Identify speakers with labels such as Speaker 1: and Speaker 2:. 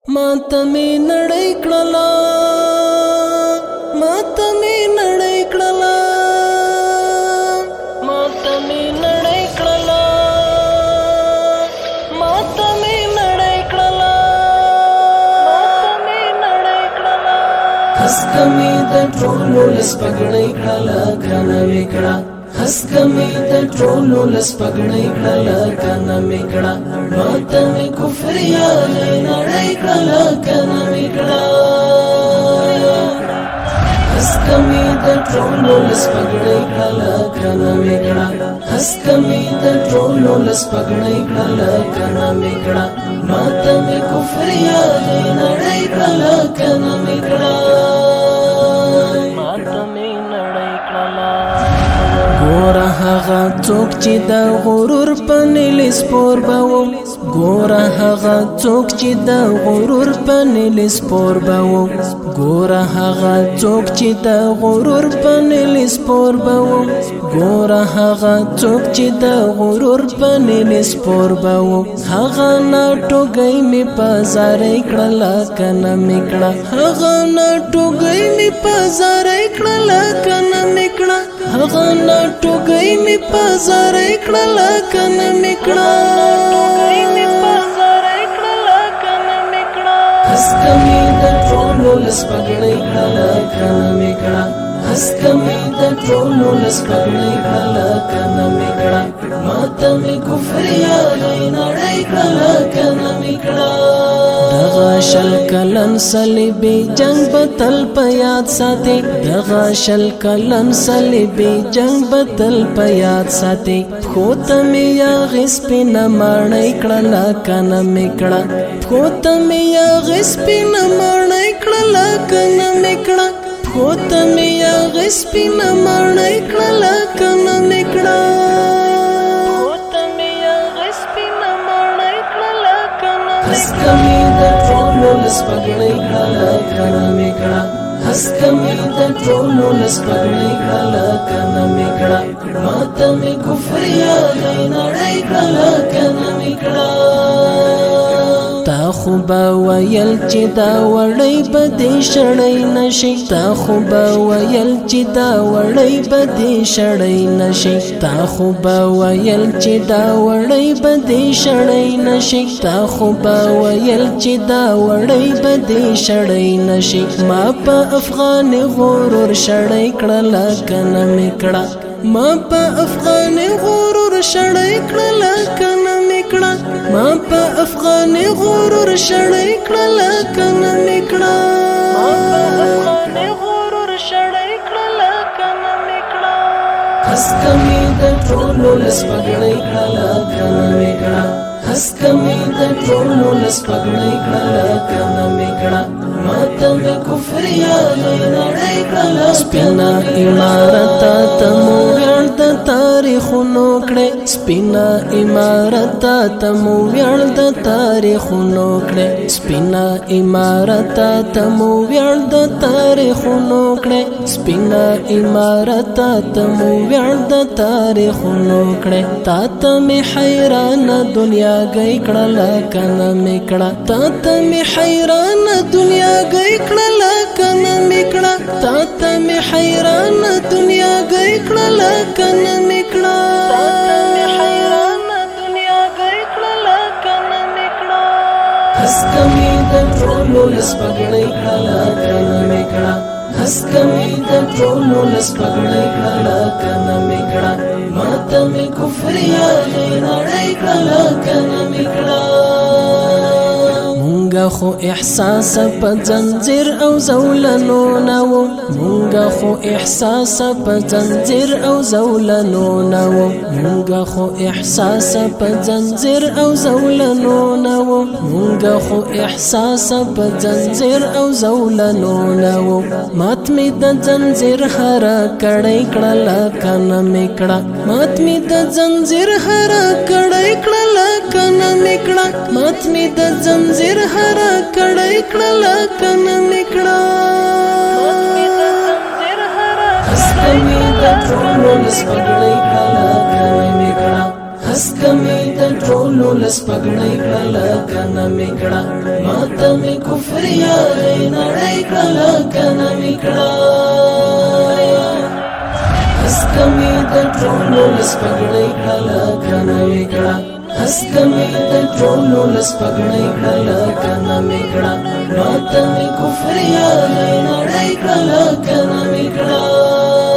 Speaker 1: माता में नड़ई कड़ला माता में नड़ई कड़ला माता में नड़ई कड़ला माता में नड़ई कड़ला माता में नड़ई कड़ला हस्का में द ट्रोलो लस पगड़ई कड़ला काना में कड़ा हस्का में द ट्रोलो लस पगड़ई कड़ला काना में कड़ा माता में कुफरिया नड़ई कड़ला काना में कड़ा हस्का में द ट्रोलो लस पगड़ई कड़ला काना में कड़ा हस्का में द ट्रोलो लस पगड़ई कड़ला काना में कड़ा माता में कुफरिया नड़ई कड़ला काना में कड़ा माता में नड़ई कड़ला गोरा हगा चोक चिदा गुरूर पनिल स्पोर बावो गोरा हगा चोक चिदा गुरूर पनिल स्पोर बावो गोरा हगा चोक चिदा गुरूर पनिल स्पोर बावो गोरा हगा चोक चिदा गुरूर पनिल स्पोर बावो हगा नाटो गई में पाजारे कड़ला कना मिकड़ा हगा नाटो गई में पाजारे कड़ला कना मिकड़ा हगा नाटो गई में पाजारे कड़ला कना मिकड़ा हस्का में द ट्रोलो लस पगड़ई कड़ला काना में कड़ा हस्का में द ट्रोलो लस पगड़ई कड़ला काना में कड़ा माता में कुफरिया नड़ई कड़ला काना में कड़ा दगाशल कलन सलिबी जंग बतल पयाद साथे दगाशल कलन सलिबी जंग बतल पयाद साथे खोत में या घिस पे न मारने कड़ला काना में कड़ा खोत में या घिस पे न मारने कड़ला काना में कड़ा खोत में या घिस पे न मारने कड़ला काना में कड़ा हस्का में द ट्रोलो लस पगड़ई कड़ला काना में कड़ा हस्का में द ट्रोलो लस पगड़ई कड़ला काना में कड़ा माता में कुफरिया नड़ई कड़ला काना में कड़ा تا خوبا ویل چې دا وړی بدې شړی نشي تا خوبا ویل چې دا وړی بدې شړی نشي تا خوبا ویل چې دا وړی بدې شړی نشي تا خوبا ویل چې دا وړی بدې شړی نشي ما په افغان غرور شړی کړلا کنه میکړه ما په افغان غرور شړی کړلا کنه میکړه ما په افغان غرور شړی کړلا کنه میکړه ما په افغان غرور شړی کړلا کنه میکړه هسکه می د ټولو لس پګړی کړلا کنه میکړه هسکه می د ټولو لس پګړی کړلا کنه میکړه ماته د کفر یادې نړۍ کړلا سپینا عمارت ته مو ویاړ د تاریخونو کړې سپینا عمارت ته مو ویاړ د تاریخونو کړې سپینا عمارت ته مو ویاړ د تاریخونو کړې سپینا عمارت ته مو ویاړ د تاریخونو کړې تا ته می حیران دنیا گئی کړلا کنه میکړه تا ته می حیران دنیا گئی کړلا کنه میکړه تا ته می حیران دنیا گئی کړلا کنه میکړه تا ته می حیران دنیا گئی کړلا کنه میکړه هسکه می د ټولو لس پګړی کړلا کنه میکړه هسکه می د ټولو لس پګړی کړلا کنه میکړه ماته می کفر یادې نړۍ کړلا کنه میکړه مونږه خو احساس په زنجیر او زولنو نو مونږه خو احساس په زنجیر او زولنو نو مونږه خو احساس په زنجیر او زولنو نو مونږه خو احساس په زنجیر او زولنو نو مات می د زنجیر هر کړی کړلا کنه میکړه مات می د زنجیر هر کړی کړلا کنه میکړه مات می د زنجیر هر کړی کړلا کنه میکړه هسکه می د ټولو لس پګړی کړلا کنه میکړه اسکمی د ټولو لس پګړۍ کړله کنه مې کړه ماته مې کفر یارۍ نړۍ کړله کنه مې کړه اسکمی د ټولو لس پګړۍ کړله کنه مې کړه اسکمی د ټولو لس پګړۍ کړله کنه مې کړه ماته مې کفر یارۍ نړۍ کړله کنه مې کړه